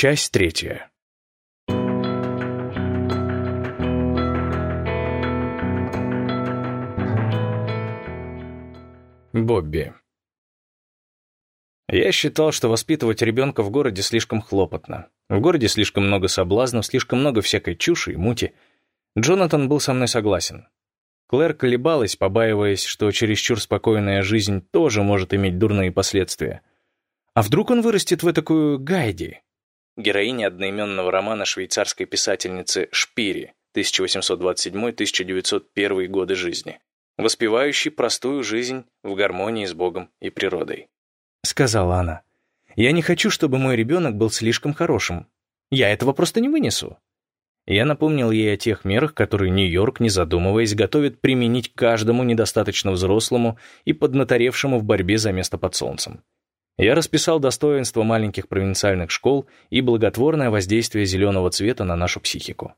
Часть 3. Бобби. Я считал, что воспитывать ребенка в городе слишком хлопотно. В городе слишком много соблазнов, слишком много всякой чуши и мути. Джонатан был со мной согласен. Клэр колебалась, побаиваясь, что чересчур спокойная жизнь тоже может иметь дурные последствия. А вдруг он вырастет в этакую Гайди? Героиня одноименного романа швейцарской писательницы Шпири, 1827-1901 годы жизни, воспевающей простую жизнь в гармонии с Богом и природой. Сказала она, «Я не хочу, чтобы мой ребенок был слишком хорошим. Я этого просто не вынесу». Я напомнил ей о тех мерах, которые Нью-Йорк, не задумываясь, готовит применить каждому недостаточно взрослому и поднаторевшему в борьбе за место под солнцем. Я расписал достоинства маленьких провинциальных школ и благотворное воздействие зеленого цвета на нашу психику.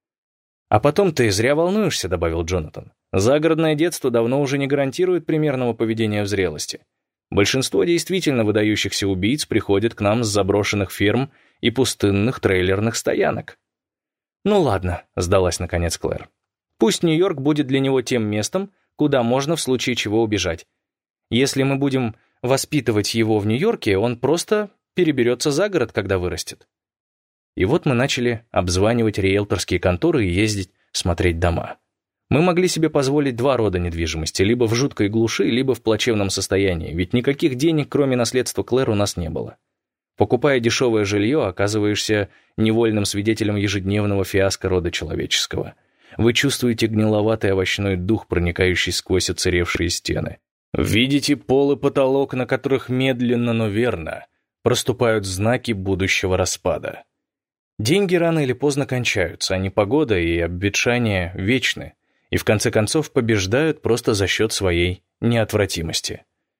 «А потом ты зря волнуешься», — добавил Джонатан. «Загородное детство давно уже не гарантирует примерного поведения в зрелости. Большинство действительно выдающихся убийц приходят к нам с заброшенных ферм и пустынных трейлерных стоянок». «Ну ладно», — сдалась наконец Клэр. «Пусть Нью-Йорк будет для него тем местом, куда можно в случае чего убежать. Если мы будем воспитывать его в Нью-Йорке, он просто переберется за город, когда вырастет». И вот мы начали обзванивать риэлторские конторы и ездить смотреть дома. Мы могли себе позволить два рода недвижимости, либо в жуткой глуши, либо в плачевном состоянии, ведь никаких денег, кроме наследства Клэр, у нас не было. Покупая дешевое жилье, оказываешься невольным свидетелем ежедневного фиаско рода человеческого. Вы чувствуете гниловатый овощной дух, проникающий сквозь оцаревшие стены. Видите пол и потолок, на которых медленно, но верно проступают знаки будущего распада. Деньги рано или поздно кончаются, а непогода и обветшание вечны, и в конце концов побеждают просто за счет своей неотвратимости.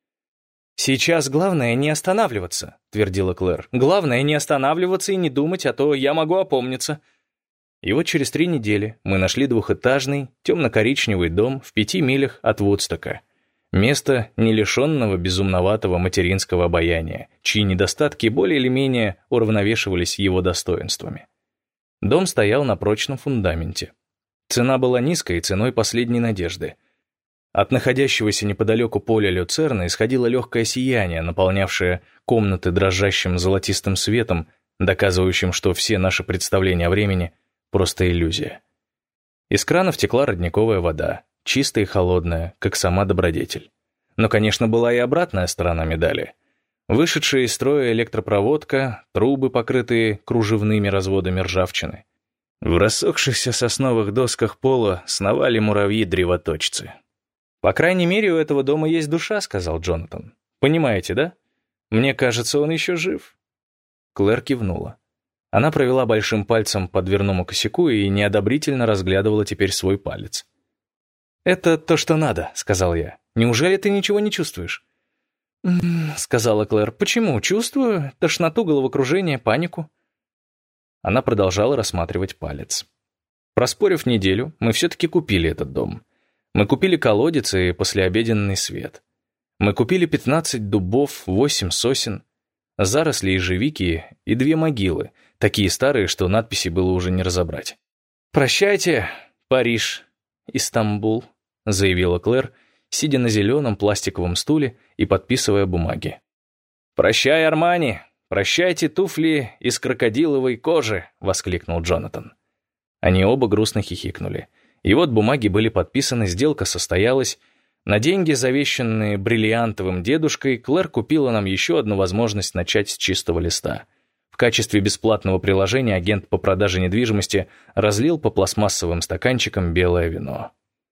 «Сейчас главное не останавливаться», — твердила Клэр. «Главное не останавливаться и не думать, а то я могу опомниться». И вот через 3 недели мы нашли двухэтажный, темно-коричневый дом в 5 милях от Вудстока. Место, не лишенного безумноватого материнского обаяния, чьи недостатки более или менее уравновешивались его достоинствами. Дом стоял на прочном фундаменте. Цена была низкой, ценой последней надежды. От находящегося неподалеку поля люцерны исходило легкое сияние, наполнявшее комнаты дрожащим золотистым светом, доказывающим, что все наши представления о времени — просто иллюзия. Из кранов текла родниковая вода, чистая и холодная, как сама добродетель. Но, конечно, была и обратная сторона медали. Вышедшая из строя электропроводка, трубы, покрытые кружевными разводами ржавчины. В рассохшихся сосновых досках пола сновали муравьи-древоточцы. «По крайней мере, у этого дома есть душа», — сказал Джонатан. «Понимаете, да? Мне кажется, он еще жив». Клэр кивнула. Она провела большим пальцем по дверному косяку и неодобрительно разглядывала теперь свой палец. «Это то, что надо», — сказал я. «Неужели ты ничего не чувствуешь?» сказала Клэр. «Почему? Чувствую тошноту, головокружение, панику». Она продолжала рассматривать палец. Проспорив неделю, мы все-таки купили этот дом. Мы купили колодец и послеобеденный свет. Мы купили 15 дубов, 8 сосен, заросли ежевики и 2 могилы, такие старые, что надписи было уже не разобрать. «Прощайте, Париж, Истамбул», — заявила Клэр, сидя на зеленом пластиковом стуле и подписывая бумаги. «Прощай, Армани! Прощайте туфли из крокодиловой кожи!» — воскликнул Джонатан. Они оба грустно хихикнули. И вот бумаги были подписаны, сделка состоялась. На деньги, завещанные бриллиантовым дедушкой, Клэр купила нам еще одну возможность начать с чистого листа. В качестве бесплатного приложения агент по продаже недвижимости разлил по пластмассовым стаканчикам белое вино.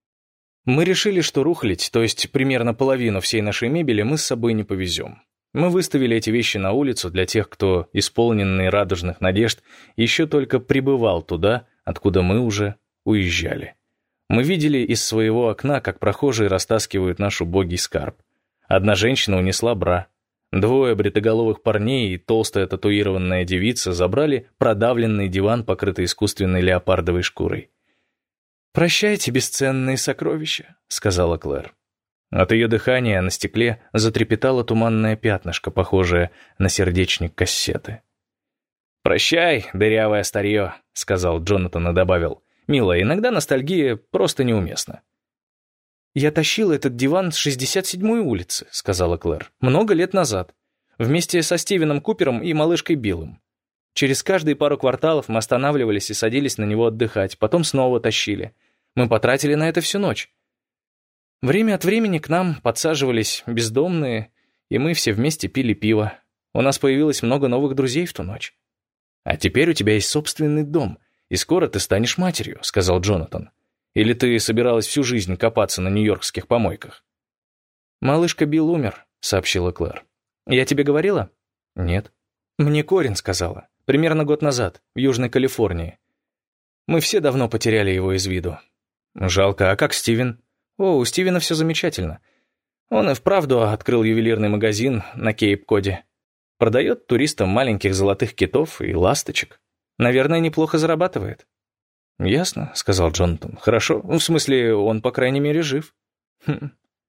Мы решили, что рухлядь, то есть примерно половину всей нашей мебели, мы с собой не повезем. Мы выставили эти вещи на улицу для тех, кто, исполненный радужных надежд, еще только прибывал туда, откуда мы уже уезжали. Мы видели из своего окна, как прохожие растаскивают наш убогий скарб. Одна женщина унесла бра. 2 бритоголовых парней и толстая татуированная девица забрали продавленный диван, покрытый искусственной леопардовой шкурой. «Прощайте, бесценные сокровища», — сказала Клэр. От ее дыхания на стекле затрепетало туманное пятнышко, похожее на сердечник кассеты. «Прощай, дырявое старье», — сказал Джонатан и добавил. «Милая, иногда ностальгия просто неуместна». «Я тащила этот диван с 67-й улицы», — сказала Клэр, «много лет назад, вместе со Стивеном Купером и малышкой Биллом. Через каждые пару кварталов мы останавливались и садились на него отдыхать, потом снова тащили. Мы потратили на это всю ночь. Время от времени к нам подсаживались бездомные, и мы все вместе пили пиво. У нас появилось много новых друзей в ту ночь. «А теперь у тебя есть собственный дом, и скоро ты станешь матерью», — сказал Джонатан. «Или ты собиралась всю жизнь копаться на нью-йоркских помойках?» «Малышка Билл умер», — сообщила Клэр. «Я тебе говорила?» «Нет». «Мне Корин сказала. Примерно год назад, в Южной Калифорнии. Мы все давно потеряли его из виду». «Жалко, а как Стивен?» «О, у Стивена все замечательно. Он и вправду открыл ювелирный магазин на Кейп-Коде. Продает туристам маленьких золотых китов и ласточек. Наверное, неплохо зарабатывает». «Ясно», — сказал Джонатан. «Хорошо. В смысле, он, по крайней мере, жив». «Хм».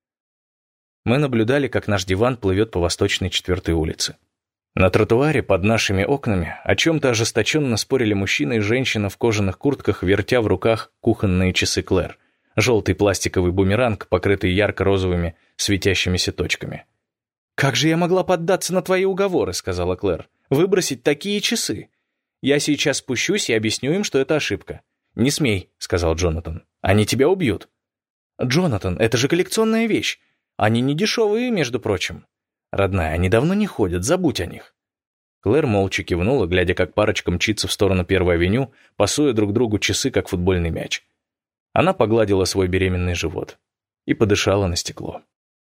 Мы наблюдали, как наш диван плывет по Восточной 4-й улице. На тротуаре под нашими окнами о чем-то ожесточенно спорили мужчина и женщина в кожаных куртках, вертя в руках кухонные часы Клэр. Желтый пластиковый бумеранг, покрытый ярко-розовыми светящимися точками. «Как же я могла поддаться на твои уговоры», — сказала Клэр. «Выбросить такие часы. Я сейчас спущусь и объясню им, что это ошибка». «Не смей», — сказал Джонатан. «Они тебя убьют». «Джонатан, это же коллекционная вещь. Они не дешевые, между прочим». «Родная, они давно не ходят, забудь о них». Клэр молча кивнула, глядя, как парочка мчится в сторону 1-й авеню, пасуя друг другу часы, как футбольный мяч. Она погладила свой беременный живот и подышала на стекло.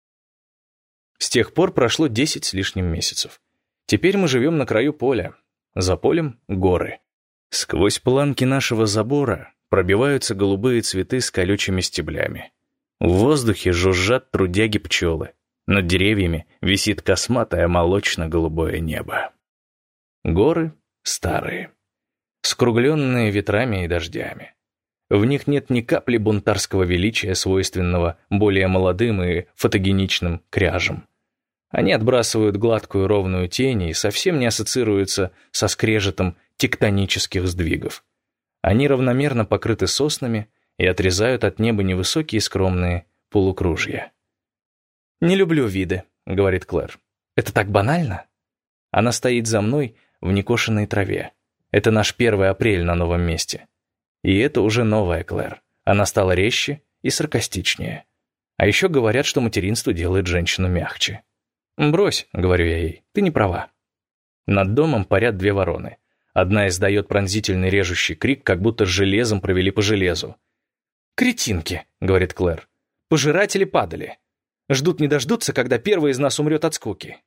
С тех пор прошло 10 с лишним месяцев. Теперь мы живем на краю поля. За полем — горы. Сквозь планки нашего забора пробиваются голубые цветы с колючими стеблями. В воздухе жужжат трудяги-пчелы. Над деревьями висит косматое молочно-голубое небо. Горы старые, скругленные ветрами и дождями. В них нет ни капли бунтарского величия, свойственного более молодым и фотогеничным кряжам. Они отбрасывают гладкую ровную тень и совсем не ассоциируются со скрежетом тектонических сдвигов. Они равномерно покрыты соснами и отрезают от неба невысокие скромные полукружья. «Не люблю виды», — говорит Клэр. «Это так банально». Она стоит за мной в некошенной траве. Это наш 1 апрель на новом месте. И это уже новая Клэр. Она стала резче и саркастичнее. А еще говорят, что материнство делает женщину мягче. «Брось», — говорю я ей, — «ты не права». Над домом парят 2 вороны. Одна издает пронзительный режущий крик, как будто железом провели по железу. «Кретинки», — говорит Клэр. «Пожиратели падали. Ждут не дождутся, когда первый из нас умрет от скуки».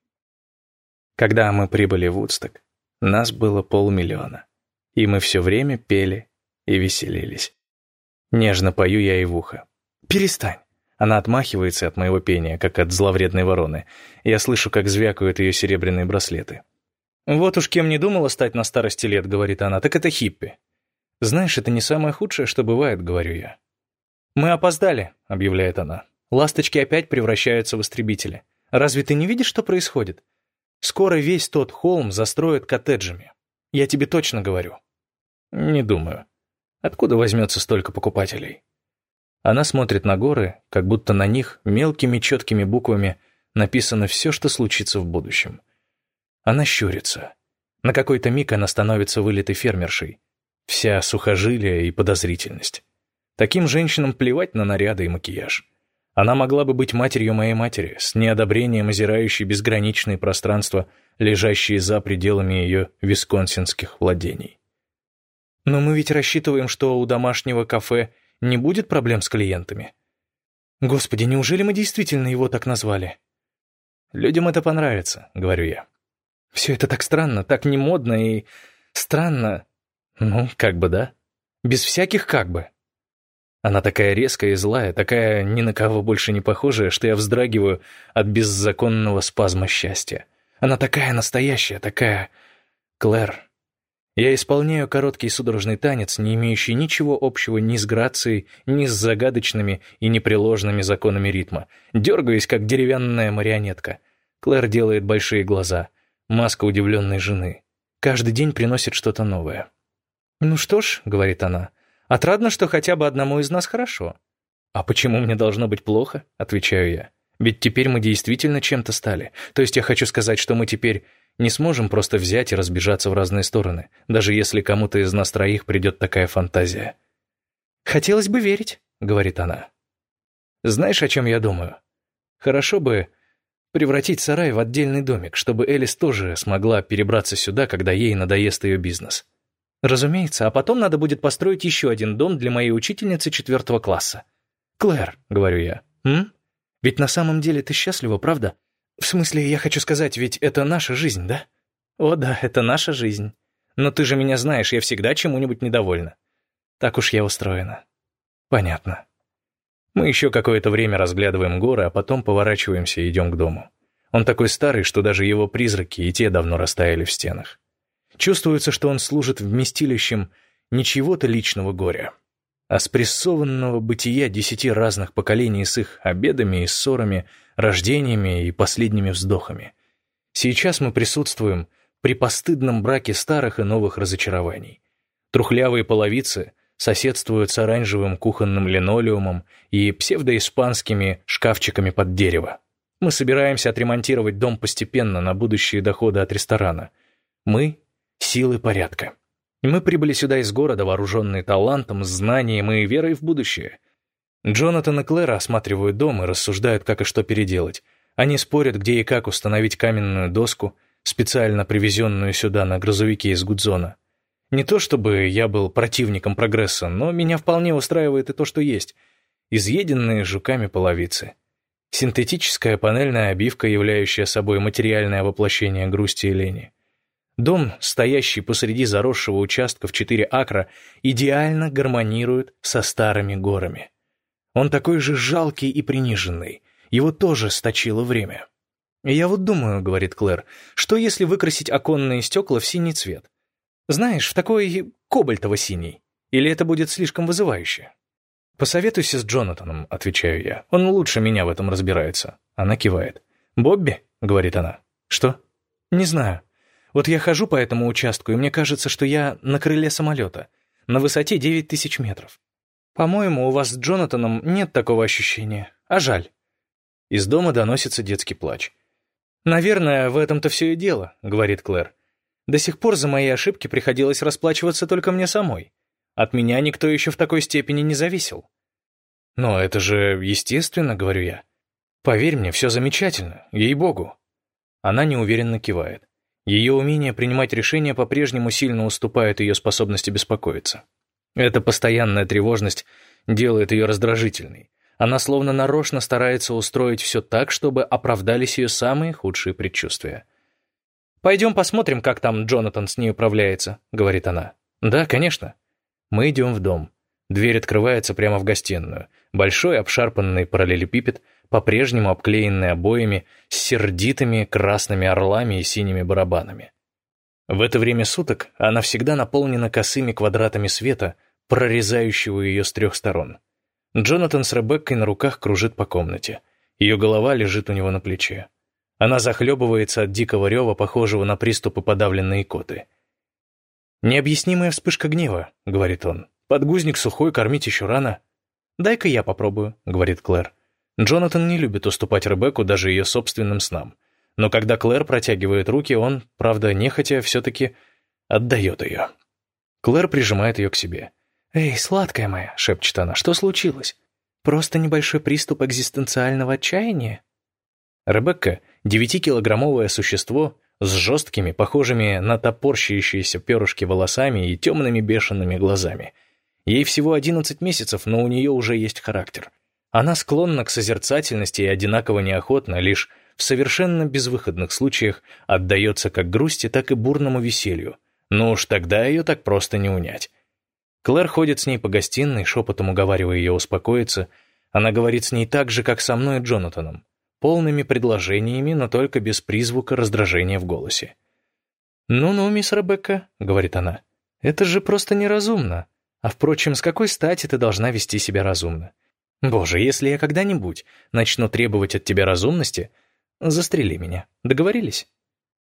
Когда мы прибыли в Вудсток, нас было 500 000, и мы все время пели и веселились. Нежно пою я ей в ухо. «Перестань!» Она отмахивается от моего пения, как от зловредной вороны. Я слышу, как звякают ее серебряные браслеты. «Вот уж кем не думала стать на старости лет», — говорит она, — «так это хиппи». «Знаешь, это не самое худшее, что бывает», — говорю я. «Мы опоздали», — объявляет она. «Ласточки опять превращаются в истребители. Разве ты не видишь, что происходит? Скоро весь тот холм застроят коттеджами. Я тебе точно говорю». «Не думаю. Откуда возьмется столько покупателей?» Она смотрит на горы, как будто на них мелкими четкими буквами написано все, что случится в будущем. Она щурится. На какой-то миг она становится вылитой фермершей. Вся сухожилие и подозрительность. Таким женщинам плевать на наряды и макияж. Она могла бы быть матерью моей матери, с неодобрением озирающей безграничные пространства, лежащие за пределами ее висконсинских владений. «Но мы ведь рассчитываем, что у домашнего кафе не будет проблем с клиентами. Господи, неужели мы действительно его так назвали?» «Людям это понравится», — говорю я. «Все это так странно, так немодно и странно. Ну, как бы да. Без всяких как бы». Она такая резкая и злая, такая ни на кого больше не похожая, что я вздрагиваю от беззаконного спазма счастья. Она такая настоящая, такая... Клэр. Я исполняю короткий судорожный танец, не имеющий ничего общего ни с грацией, ни с загадочными и непреложными законами ритма. Дергаюсь, как деревянная марионетка. Клэр делает большие глаза. Маска удивленной жены. Каждый день приносит что-то новое. «Ну что ж», — говорит она, — «отрадно, что хотя бы одному из нас хорошо». «А почему мне должно быть плохо?» — отвечаю я. «Ведь теперь мы действительно чем-то стали. То есть я хочу сказать, что мы теперь не сможем просто взять и разбежаться в разные стороны, даже если кому-то из нас троих придет такая фантазия». «Хотелось бы верить», — говорит она. «Знаешь, о чем я думаю? Хорошо бы превратить сарай в отдельный домик, чтобы Элис тоже смогла перебраться сюда, когда ей надоест ее бизнес. Разумеется, а потом надо будет построить еще один дом для моей учительницы 4 класса. Клэр, — говорю я, — ведь на самом деле ты счастлива, правда? В смысле, я хочу сказать, ведь это наша жизнь, да? О да, это наша жизнь. Но ты же меня знаешь, я всегда чему-нибудь недовольна. Так уж я устроена. Понятно. Мы еще какое-то время разглядываем горы, а потом поворачиваемся и идем к дому. Он такой старый, что даже его призраки и те давно растаяли в стенах. Чувствуется, что он служит вместилищем не чего-то личного горя, а спрессованного бытия 10 разных поколений с их обедами и ссорами, рождениями и последними вздохами. Сейчас мы присутствуем при постыдном браке старых и новых разочарований. Трухлявые половицы соседствуют с оранжевым кухонным линолеумом и псевдоиспанскими шкафчиками под дерево. Мы собираемся отремонтировать дом постепенно на будущие доходы от ресторана. Мы — силы порядка. Мы прибыли сюда из города, вооруженные талантом, знанием и верой в будущее. Джонатан и Клэр осматривают дом и рассуждают, как и что переделать. Они спорят, где и как установить каменную доску, специально привезенную сюда на грузовике из Гудзона. Не то чтобы я был противником прогресса, но меня вполне устраивает и то, что есть. Изъеденные жуками половицы. Синтетическая панельная обивка, являющая собой материальное воплощение грусти и лени. Дом, стоящий посреди заросшего участка в 4 акра, идеально гармонирует со старыми горами. Он такой же жалкий и приниженный. Его тоже сточило время. «Я вот думаю, — говорит Клэр, — что если выкрасить оконные стекла в синий цвет? Знаешь, в такой кобальтово-синий. Или это будет слишком вызывающе?» «Посоветуйся с Джонатаном», — отвечаю я. «Он лучше меня в этом разбирается». Она кивает. «Бобби?» — говорит она. «Что?» «Не знаю. Вот я хожу по этому участку, и мне кажется, что я на крыле самолета, на высоте 9000 метров. По-моему, у вас с Джонатаном нет такого ощущения. А жаль». Из дома доносится детский плач. «Наверное, в этом-то все и дело», — говорит Клэр. «До сих пор за мои ошибки приходилось расплачиваться только мне самой. От меня никто еще в такой степени не зависел». «Но это же естественно», — говорю я. «Поверь мне, все замечательно, ей-богу». Она неуверенно кивает. Ее умение принимать решения по-прежнему сильно уступает ее способности беспокоиться. Эта постоянная тревожность делает ее раздражительной. Она словно нарочно старается устроить все так, чтобы оправдались ее самые худшие предчувствия. «Пойдем посмотрим, как там Джонатан с ней управляется», — говорит она. «Да, конечно». Мы идем в дом. Дверь открывается прямо в гостиную. Большой обшарпанный параллелепипед, по-прежнему обклеенный обоями с сердитыми красными орлами и синими барабанами. В это время суток она всегда наполнена косыми квадратами света, прорезающего ее с 3 сторон. Джонатан с Ребеккой на руках кружит по комнате. Ее голова лежит у него на плече. Она захлебывается от дикого рева, похожего на приступы подавленной икоты. «Необъяснимая вспышка гнева», — говорит он. «Подгузник сухой, кормить еще рано». «Дай-ка я попробую», — говорит Клэр. Джонатан не любит уступать Ребекку даже ее собственным снам. Но когда Клэр протягивает руки, он, правда, нехотя, все-таки отдает ее. Клэр прижимает ее к себе. «Эй, сладкая моя», — шепчет она, — «что случилось? Просто небольшой приступ экзистенциального отчаяния?» Ребекка — 9-килограммовое существо с жесткими, похожими на топорщащиеся перышки волосами и темными бешеными глазами. Ей всего 11 месяцев, но у нее уже есть характер. Она склонна к созерцательности и одинаково неохотно, лишь в совершенно безвыходных случаях отдается как грусти, так и бурному веселью. Но уж тогда ее так просто не унять. Клэр ходит с ней по гостиной, шепотом уговаривая ее успокоиться. Она говорит с ней так же, как со мной и Джонатаном. Полными предложениями, но только без призвука раздражения в голосе. «Ну-ну, мисс Ребекка», — говорит она, — «это же просто неразумно. А, впрочем, с какой стати ты должна вести себя разумно? Боже, если я когда-нибудь начну требовать от тебя разумности, застрели меня. Договорились?»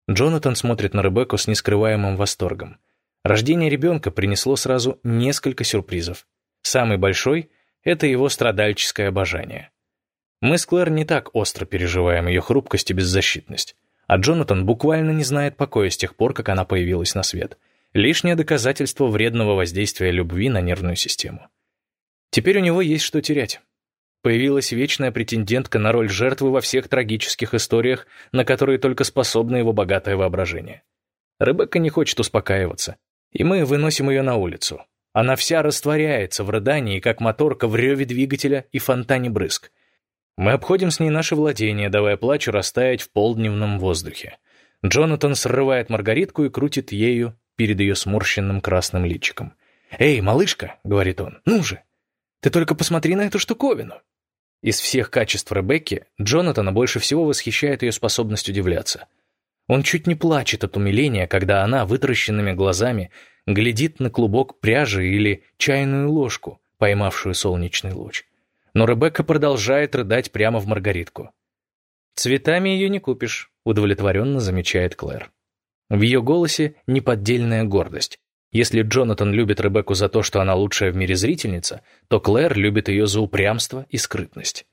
Джонатан смотрит на Ребекку с нескрываемым восторгом. Рождение ребенка принесло сразу несколько сюрпризов. Самый большой — это его страдальческое обожание. Мы с Клэр не так остро переживаем ее хрупкость и беззащитность, а Джонатан буквально не знает покоя с тех пор, как она появилась на свет. Лишнее доказательство вредного воздействия любви на нервную систему. Теперь у него есть что терять. Появилась вечная претендентка на роль жертвы во всех трагических историях, на которые только способно его богатое воображение. Ребекка не хочет успокаиваться, и мы выносим ее на улицу. Она вся растворяется в рыдании, как моторка в реве двигателя и фонтане брызг. Мы обходим с ней наши владения, давая плачу растаять в полдневном воздухе. Джонатан срывает маргаритку и крутит ею перед ее сморщенным красным личиком. «Эй, малышка», — говорит он, — «ну же, ты только посмотри на эту штуковину». Из всех качеств Ребекки Джонатана больше всего восхищает ее способность удивляться. Он чуть не плачет от умиления, когда она вытаращенными глазами глядит на клубок пряжи или чайную ложку, поймавшую солнечный луч. Но Ребекка продолжает рыдать прямо в маргаритку. «Цветами ее не купишь», — удовлетворенно замечает Клэр. В ее голосе неподдельная гордость. Если Джонатан любит Ребекку за то, что она лучшая в мире зрительница, то Клэр любит ее за упрямство и скрытность.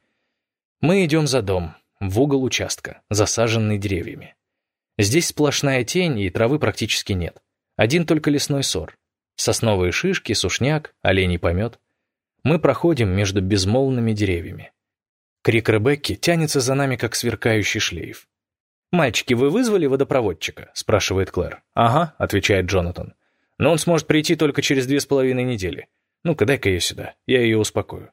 Мы идем за дом, в угол участка, засаженный деревьями. Здесь сплошная тень, и травы практически нет. Один только лесной сор. Сосновые шишки, сушняк, оленей помет. Мы проходим между безмолвными деревьями. Крик Ребекки тянется за нами, как сверкающий шлейф. «Мальчики, вы вызвали водопроводчика?» — спрашивает Клэр. «Ага», — отвечает Джонатан. «Но он сможет прийти только через 2,5 недели. Ну-ка, дай-ка ее сюда, я ее успокою».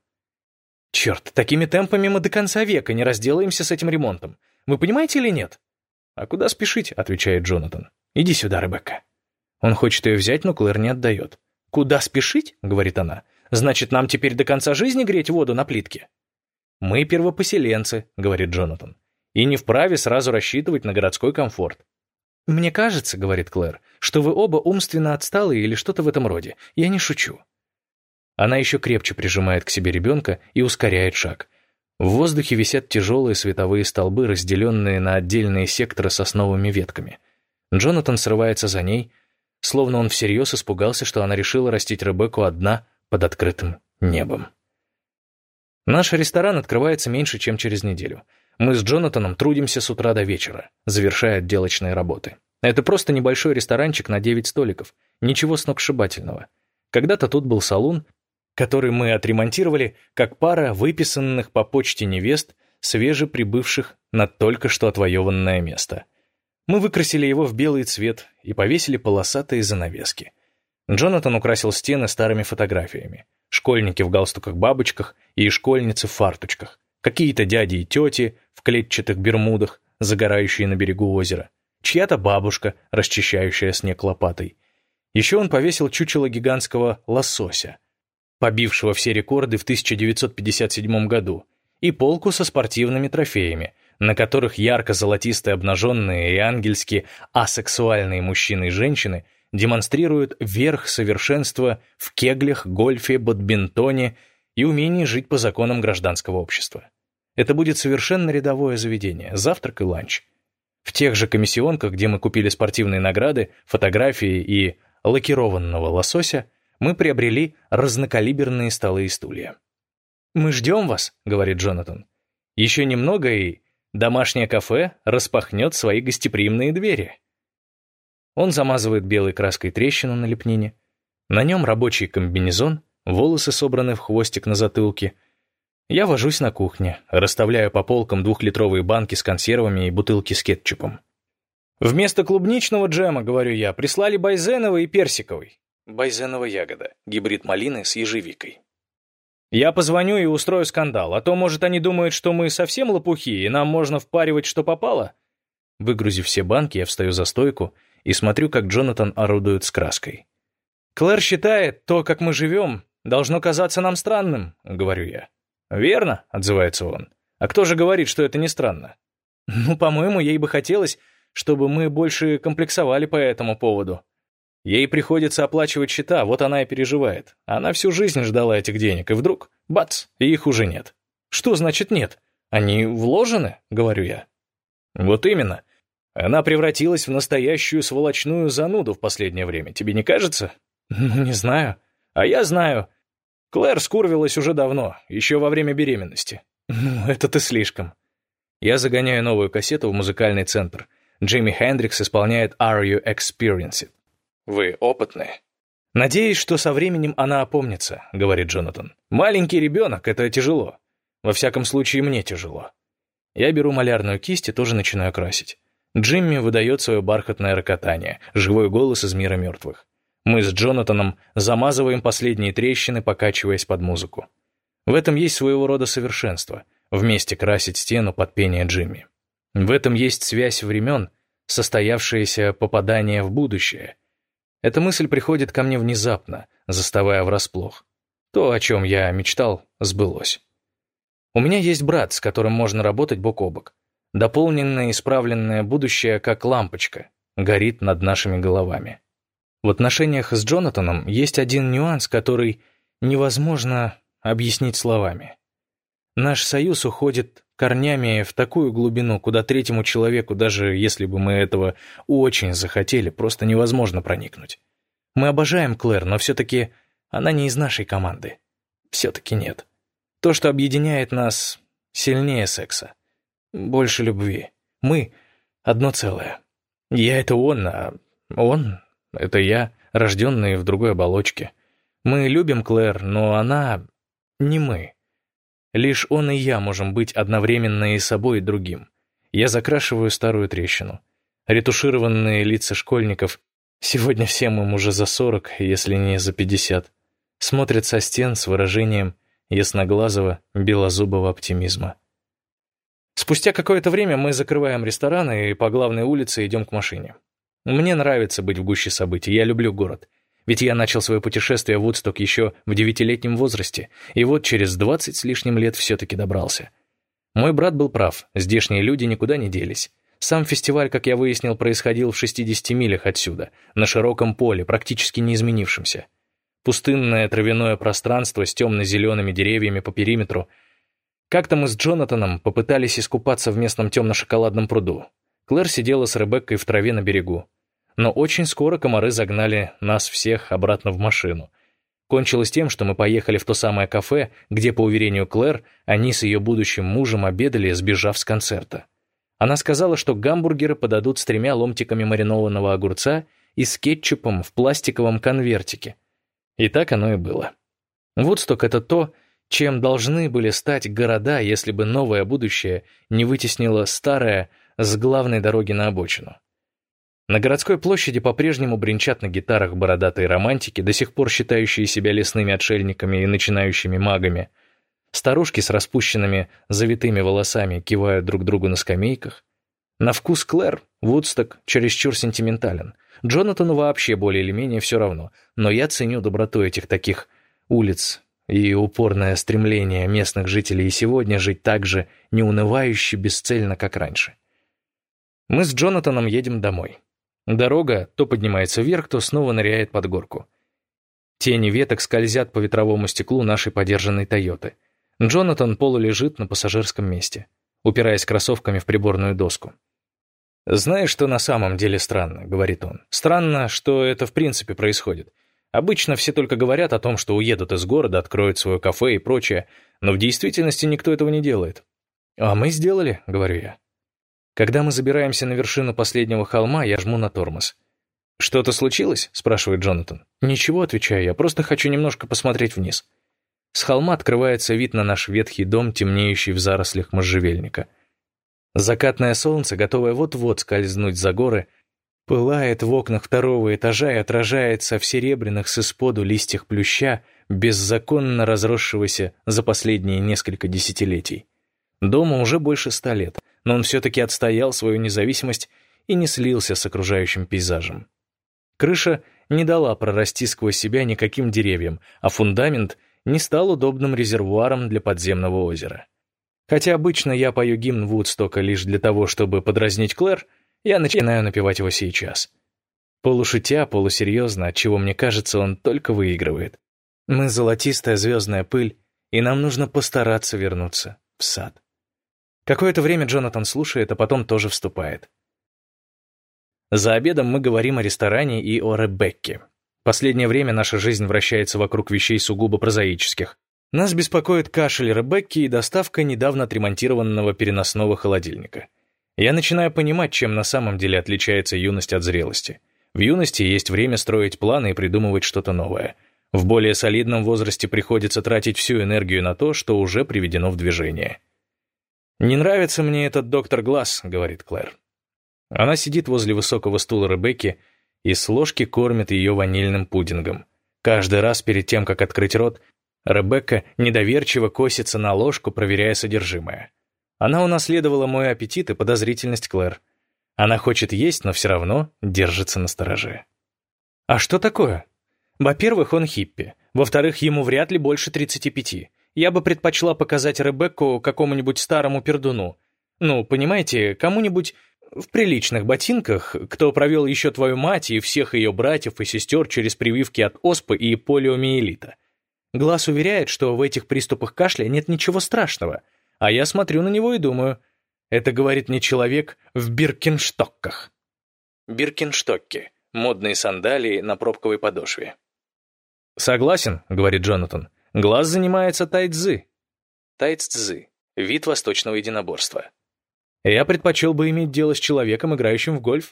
«Черт, такими темпами мы до конца века не разделаемся с этим ремонтом. Вы понимаете или нет?» «А куда спешить?» — отвечает Джонатан. «Иди сюда, Ребекка». Он хочет ее взять, но Клэр не отдает. «Куда спешить?» — говорит она. «Значит, нам теперь до конца жизни греть воду на плитке?» «Мы первопоселенцы», — говорит Джонатан, «и не вправе сразу рассчитывать на городской комфорт». «Мне кажется, — говорит Клэр, — что вы оба умственно отсталые или что-то в этом роде. Я не шучу». Она еще крепче прижимает к себе ребенка и ускоряет шаг. В воздухе висят тяжелые световые столбы, разделенные на отдельные секторы сосновыми ветками. Джонатан срывается за ней, словно он всерьез испугался, что она решила растить Ребекку одна под открытым небом. Наш ресторан открывается меньше, чем через неделю. Мы с Джонатаном трудимся с утра до вечера, завершая отделочные работы. Это просто небольшой ресторанчик на 9 столиков, ничего сногсшибательного. Когда-то тут был салун, который мы отремонтировали как пара выписанных по почте невест, свежеприбывших на только что отвоеванное место. Мы выкрасили его в белый цвет и повесили полосатые занавески. Джонатан украсил стены старыми фотографиями. Школьники в галстуках-бабочках и школьницы в фарточках. Какие-то дяди и тети в клетчатых бермудах, загорающие на берегу озера. Чья-то бабушка, расчищающая снег лопатой. Еще он повесил чучело гигантского лосося, побившего все рекорды в 1957 году, и полку со спортивными трофеями, на которых ярко-золотистые обнаженные и ангельски асексуальные мужчины и женщины демонстрируют верх совершенства в кеглях, гольфе, бадминтоне и умении жить по законам гражданского общества. Это будет совершенно рядовое заведение, завтрак и ланч. В тех же комиссионках, где мы купили спортивные награды, фотографии и лакированного лосося, мы приобрели разнокалиберные столы и стулья. «Мы ждем вас», — говорит Джонатан. «Еще немного, и домашнее кафе распахнет свои гостеприимные двери». Он замазывает белой краской трещину на лепнине. На нем рабочий комбинезон, волосы собраны в хвостик на затылке. Я вожусь на кухне, расставляю по полкам 2-литровые банки с консервами и бутылки с кетчупом. «Вместо клубничного джема, — говорю я, — прислали байзеновый и персиковый». Байзеновая ягода, гибрид малины с ежевикой. «Я позвоню и устрою скандал, а то, может, они думают, что мы совсем лопухи, и нам можно впаривать, что попало». Выгрузив все банки, я встаю за стойку и смотрю, как Джонатан орудует с краской. «Клэр считает, то, как мы живем, должно казаться нам странным», — говорю я. «Верно», — отзывается он. «А кто же говорит, что это не странно?» «Ну, по-моему, ей бы хотелось, чтобы мы больше комплексовали по этому поводу. Ей приходится оплачивать счета, вот она и переживает. Она всю жизнь ждала этих денег, и вдруг, бац, и их уже нет». «Что значит нет? Они вложены?» — говорю я. «Вот именно. Она превратилась в настоящую сволочную зануду в последнее время, тебе не кажется? Ну, не знаю. А я знаю. Клэр скурвилась уже давно, еще во время беременности. Ну, это ты слишком. Я загоняю новую кассету в музыкальный центр. Джимми Хендрикс исполняет «Are You Experienced?» Вы опытные. «Надеюсь, что со временем она опомнится», — говорит Джонатан. «Маленький ребенок — это тяжело. Во всяком случае, мне тяжело». Я беру малярную кисть и тоже начинаю красить. Джимми выдает свое бархатное рокотание, живой голос из мира мертвых. Мы с Джонатаном замазываем последние трещины, покачиваясь под музыку. В этом есть своего рода совершенство — вместе красить стену под пение Джимми. В этом есть связь времен, состоявшееся попадание в будущее. Эта мысль приходит ко мне внезапно, заставая врасплох. То, о чем я мечтал, сбылось. У меня есть брат, с которым можно работать бок о бок. Дополненное, исправленное будущее, как лампочка, горит над нашими головами. В отношениях с Джонатаном есть один нюанс, который невозможно объяснить словами. Наш союз уходит корнями в такую глубину, куда третьему человеку, даже если бы мы этого очень захотели, просто невозможно проникнуть. Мы обожаем Клэр, но все-таки она не из нашей команды. Все-таки нет. То, что объединяет нас, сильнее секса. Больше любви. Мы — одно целое. Я — это он, а он — это я, рожденные в другой оболочке. Мы любим Клэр, но она — не мы. Лишь он и я можем быть одновременно и собой, и другим. Я закрашиваю старую трещину. Ретушированные лица школьников, сегодня всем им уже за 40, если не за 50, смотрят со стен с выражением ясноглазого, белозубого оптимизма. Спустя какое-то время мы закрываем ресторан и по главной улице идем к машине. Мне нравится быть в гуще событий, я люблю город. Ведь я начал свое путешествие в Вудсток еще в 9-летнем возрасте, и вот через 20 с лишним лет все-таки добрался. Мой брат был прав, здешние люди никуда не делись. Сам фестиваль, как я выяснил, происходил в 60 милях отсюда, на широком поле, практически не изменившемся. Пустынное травяное пространство с темно-зелеными деревьями по периметру. Как-то мы с Джонатаном попытались искупаться в местном темно-шоколадном пруду. Клэр сидела с Ребеккой в траве на берегу. Но очень скоро комары загнали нас всех обратно в машину. Кончилось тем, что мы поехали в то самое кафе, где, по уверению Клэр, они с ее будущим мужем обедали, сбежав с концерта. Она сказала, что гамбургеры подадут с 3 ломтиками маринованного огурца и с кетчупом в пластиковом конвертике. И так оно и было. Вудсток — это то, чем должны были стать города, если бы новое будущее не вытеснило старое с главной дороги на обочину. На городской площади по-прежнему бренчат на гитарах бородатые романтики, до сих пор считающие себя лесными отшельниками и начинающими магами. Старушки с распущенными завитыми волосами кивают друг другу на скамейках. На вкус Клэр Вудсток чересчур сентиментален. Джонатану вообще более или менее все равно, но я ценю доброту этих таких улиц и упорное стремление местных жителей и сегодня жить так же неунывающе бесцельно, как раньше. Мы с Джонатаном едем домой. Дорога то поднимается вверх, то снова ныряет под горку. Тени веток скользят по ветровому стеклу нашей подержанной «Тойоты». Джонатан полулежит на пассажирском месте, упираясь кроссовками в приборную доску. «Знаешь, что на самом деле странно?» — говорит он. «Странно, что это в принципе происходит. Обычно все только говорят о том, что уедут из города, откроют свое кафе и прочее, но в действительности никто этого не делает». «А мы сделали», — говорю я. Когда мы забираемся на вершину последнего холма, я жму на тормоз. «Что-то случилось?» — спрашивает Джонатан. «Ничего», — отвечаю я, — «просто хочу немножко посмотреть вниз». С холма открывается вид на наш ветхий дом, темнеющий в зарослях можжевельника. Закатное солнце, готовое вот-вот скользнуть за горы, пылает в окнах 2-го этажа и отражается в серебряных с исподу листьях плюща, беззаконно разросшегося за последние несколько десятилетий. Дому уже больше 100 лет, но он все-таки отстоял свою независимость и не слился с окружающим пейзажем. Крыша не дала прорасти сквозь себя никаким деревьям, а фундамент не стал удобным резервуаром для подземного озера. Хотя обычно я пою гимн Вудстока лишь для того, чтобы подразнить Клэр, я начинаю напевать его сейчас. Полушутя, полусерьезно, отчего мне кажется, он только выигрывает. Мы золотистая звездная пыль, и нам нужно постараться вернуться в сад. Какое-то время Джонатан слушает, а потом тоже вступает. За обедом мы говорим о ресторане и о Ребекке. Последнее время наша жизнь вращается вокруг вещей сугубо прозаических. Нас беспокоит кашель Ребекки и доставка недавно отремонтированного переносного холодильника. Я начинаю понимать, чем на самом деле отличается юность от зрелости. В юности есть время строить планы и придумывать что-то новое. В более солидном возрасте приходится тратить всю энергию на то, что уже приведено в движение. «Не нравится мне этот доктор Гласс», — говорит Клэр. Она сидит возле высокого стула Ребекки и с ложки кормит ее ванильным пудингом. Каждый раз перед тем, как открыть рот, Ребекка недоверчиво косится на ложку, проверяя содержимое. Она унаследовала мой аппетит и подозрительность Клэр. Она хочет есть, но все равно держится настороже. «А что такое?» «Во-первых, он хиппи. Во-вторых, ему вряд ли больше 35. Я бы предпочла показать Ребекку какому-нибудь старому пердуну. Ну, понимаете, кому-нибудь в приличных ботинках, кто провел еще твою мать и всех ее братьев и сестер через прививки от оспы и полиомиелита. Глаз уверяет, что в этих приступах кашля нет ничего страшного, а я смотрю на него и думаю, это говорит мне человек в биркенштокках». Биркенштокки — модные сандалии на пробковой подошве. «Согласен», — говорит Джонатан, — «глаз занимается тайцзы». Тайцзы — вид восточного единоборства. Я предпочел бы иметь дело с человеком, играющим в гольф.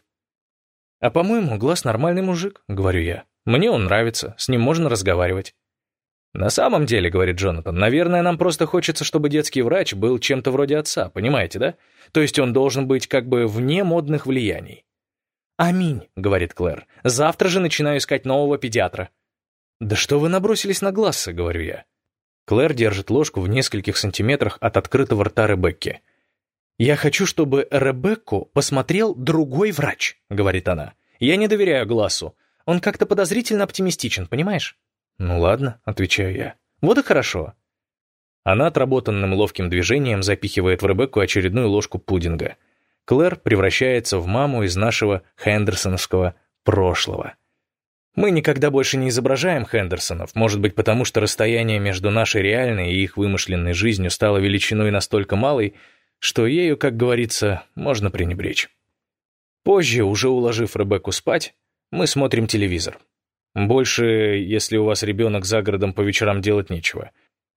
«А по-моему, Глаз нормальный мужик», — говорю я. «Мне он нравится, с ним можно разговаривать». «На самом деле», — говорит Джонатан, — «наверное, нам просто хочется, чтобы детский врач был чем-то вроде отца, понимаете, да? То есть он должен быть как бы вне модных влияний». «Аминь», — говорит Клэр, — «завтра же начинаю искать нового педиатра». «Да что вы набросились на Гласса», — говорю я. Клэр держит ложку в нескольких сантиметрах от открытого рта Ребекки. «Я хочу, чтобы Ребекку посмотрел другой врач», — говорит она. «Я не доверяю Глассу. Он как-то подозрительно оптимистичен, понимаешь?» «Ну ладно», — отвечаю я. «Вот и хорошо». Она отработанным ловким движением запихивает в Ребекку очередную ложку пудинга. Клэр превращается в маму из нашего хендерсоновского прошлого. Мы никогда больше не изображаем Хендерсонов, может быть, потому что расстояние между нашей реальной и их вымышленной жизнью стало величиной настолько малой, что ею, как говорится, можно пренебречь. Позже, уже уложив Ребекку спать, мы смотрим телевизор. Больше, если у вас ребенок за городом, по вечерам делать нечего.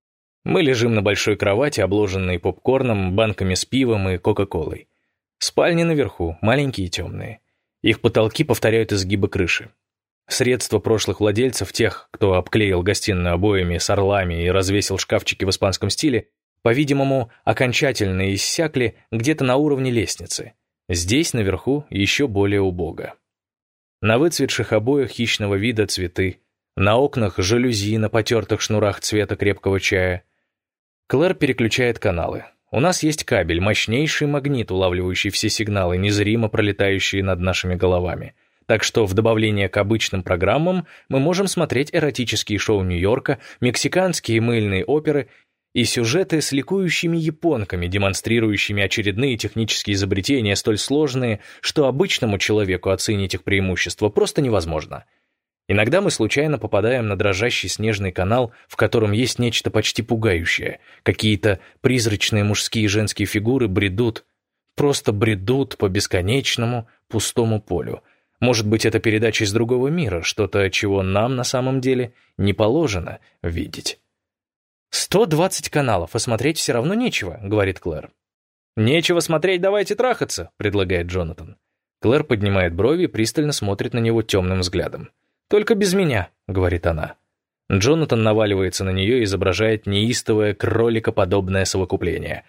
Мы лежим на большой кровати, обложенной попкорном, банками с пивом и кока-колой. Спальни наверху, маленькие и темные. Их потолки повторяют изгибы крыши. Средства прошлых владельцев, тех, кто обклеил гостиную обоями с орлами и развесил шкафчики в испанском стиле, по-видимому, окончательно иссякли где-то на уровне лестницы. Здесь, наверху, еще более убого. На выцветших обоях хищного вида цветы, на окнах жалюзи на потертых шнурах цвета крепкого чая. Клэр переключает каналы. У нас есть кабель, мощнейший магнит, улавливающий все сигналы, незримо пролетающие над нашими головами. Так что в добавление к обычным программам мы можем смотреть эротические шоу Нью-Йорка, мексиканские мыльные оперы и сюжеты с ликующими японками, демонстрирующими очередные технические изобретения столь сложные, что обычному человеку оценить их преимущества просто невозможно. Иногда мы случайно попадаем на дрожащий снежный канал, в котором есть нечто почти пугающее. Какие-то призрачные мужские и женские фигуры бредут, просто бредут по бесконечному пустому полю. Может быть, это передача из другого мира, что-то, чего нам на самом деле не положено видеть. 120 каналов, а смотреть все равно нечего, говорит Клэр. Нечего смотреть, давайте трахаться, предлагает Джонатан. Клэр поднимает брови и пристально смотрит на него темным взглядом. Только без меня, говорит она. Джонатан наваливается на нее и изображает неистовое кроликоподобное совокупление.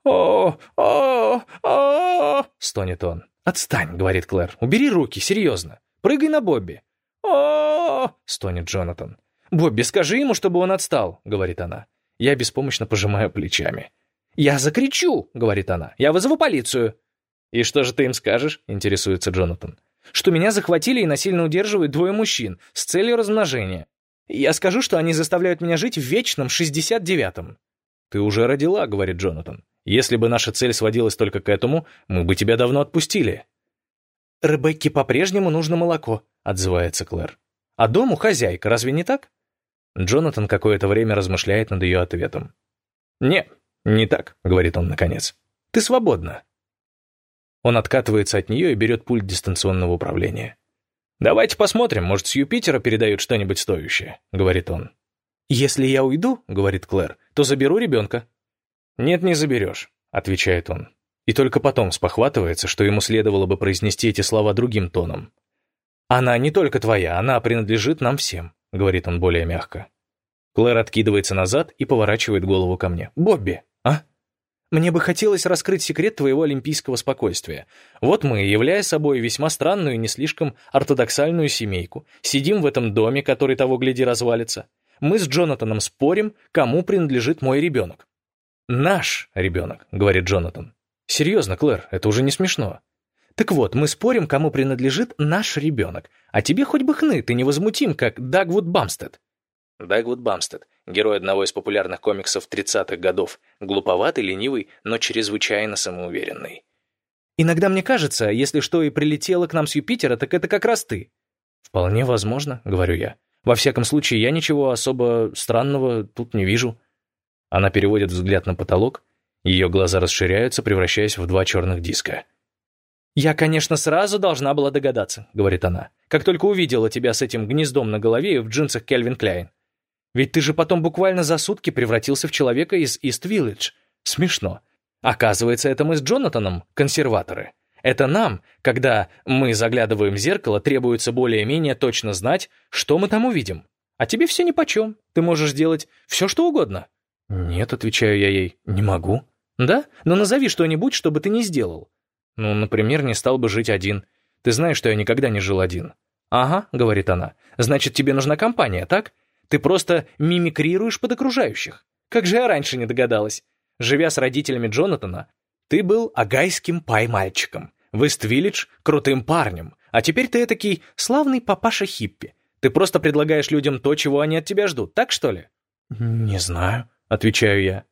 «О, стонет он. «Отстань», — говорит Клэр. «Убери руки, серьезно. Прыгай на Бобби». Стонет Джонатан. «Бобби, скажи ему, чтобы он отстал», — говорит она. Я беспомощно пожимаю плечами. «Я закричу», — говорит она. «Я вызову полицию». «И что же ты им скажешь?» — интересуется Джонатан. «Что меня захватили и насильно удерживают двое мужчин с целью размножения. Я скажу, что они заставляют меня жить в вечном 69-м». «Ты уже родила», — говорит Джонатан. «Если бы наша цель сводилась только к этому, мы бы тебя давно отпустили». «Ребекке по-прежнему нужно молоко», — отзывается Клэр. «А дому хозяйка, разве не так?» Джонатан какое-то время размышляет над ее ответом. «Не, не так», — говорит он наконец. «Ты свободна». Он откатывается от нее и берет пульт дистанционного управления. «Давайте посмотрим, может, с Юпитера передают что-нибудь стоящее», — говорит он. «Если я уйду, — говорит Клэр, — то заберу ребенка». «Нет, не заберешь», — отвечает он. И только потом спохватывается, что ему следовало бы произнести эти слова другим тоном. «Она не только твоя, она принадлежит нам всем», — говорит он более мягко. Клэр откидывается назад и поворачивает голову ко мне. «Бобби, а? Мне бы хотелось раскрыть секрет твоего олимпийского спокойствия. Вот мы, являя собой весьма странную и не слишком ортодоксальную семейку, сидим в этом доме, который того гляди развалится. Мы с Джонатаном спорим, кому принадлежит мой ребенок». «Наш ребенок», — говорит Джонатан. «Серьезно, Клэр, это уже не смешно». «Так вот, мы спорим, кому принадлежит наш ребенок, а тебе хоть бы хны, ты невозмутим, как Дагвуд Бамстед». Дагвуд Бамстед, герой одного из популярных комиксов 30-х годов, глуповатый, ленивый, но чрезвычайно самоуверенный. «Иногда мне кажется, если что и прилетело к нам с Юпитера, так это как раз ты». «Вполне возможно», — говорю я. «Во всяком случае, я ничего особо странного тут не вижу». Она переводит взгляд на потолок, ее глаза расширяются, превращаясь в 2 черных диска. «Я, конечно, сразу должна была догадаться», — говорит она, «как только увидела тебя с этим гнездом на голове и в джинсах Кельвин Кляйн. Ведь ты же потом буквально за сутки превратился в человека из Ист-Виллидж. Смешно. Оказывается, это мы с Джонатаном консерваторы. Это нам, когда мы заглядываем в зеркало, требуется более-менее точно знать, что мы там увидим. А тебе все нипочем. Ты можешь делать все, что угодно». «Нет», — отвечаю я ей, — «не могу». «Да? Но назови что-нибудь, что бы ты не сделал». «Ну, например, не стал бы жить один. Ты знаешь, что я никогда не жил один». «Ага», — говорит она, — «значит, тебе нужна компания, так? Ты просто мимикрируешь под окружающих. Как же я раньше не догадалась. Живя с родителями Джонатана, ты был агайским пай-мальчиком, в Ист-Виллидж крутым парнем, а теперь ты этакий славный папаша-хиппи. Ты просто предлагаешь людям то, чего они от тебя ждут, так что ли?» «Не знаю», — отвечаю я.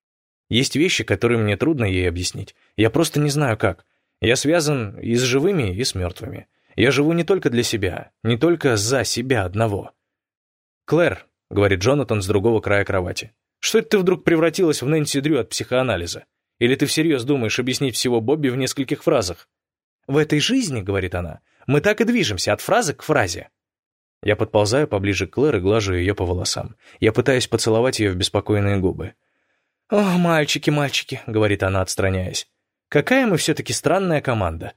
Есть вещи, которые мне трудно ей объяснить. Я просто не знаю как. Я связан и с живыми, и с мертвыми. Я живу не только для себя, не только за себя одного. «Клэр», — говорит Джонатан с другого края кровати, «что это ты вдруг превратилась в Нэнси Дрю от психоанализа? Или ты всерьез думаешь объяснить всего Бобби в нескольких фразах?» «В этой жизни, — говорит она, — мы так и движемся от фразы к фразе». Я подползаю поближе к Клэр и глажу ее по волосам. Я пытаюсь поцеловать ее в беспокойные губы. «Ох, мальчики, мальчики», — говорит она, отстраняясь. «Какая мы все-таки странная команда».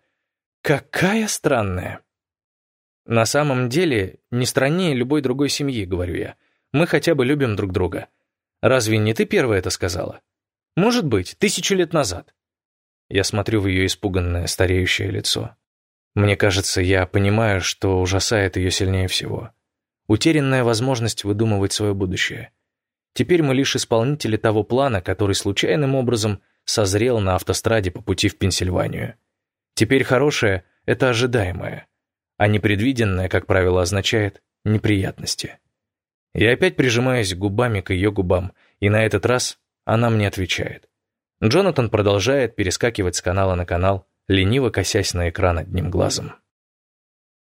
«Какая странная». «На самом деле, не страннее любой другой семьи», — говорю я. «Мы хотя бы любим друг друга. Разве не ты первая это сказала? Может быть, 1000 лет назад». Я смотрю в ее испуганное, стареющее лицо. Мне кажется, я понимаю, что ужасает ее сильнее всего. Утерянная возможность выдумывать свое будущее. Теперь мы лишь исполнители того плана, который случайным образом созрел на автостраде по пути в Пенсильванию. Теперь хорошее — это ожидаемое, а непредвиденное, как правило, означает неприятности. Я опять прижимаюсь губами к ее губам, и на этот раз она мне отвечает. Джонатан продолжает перескакивать с канала на канал, лениво косясь на экран одним глазом.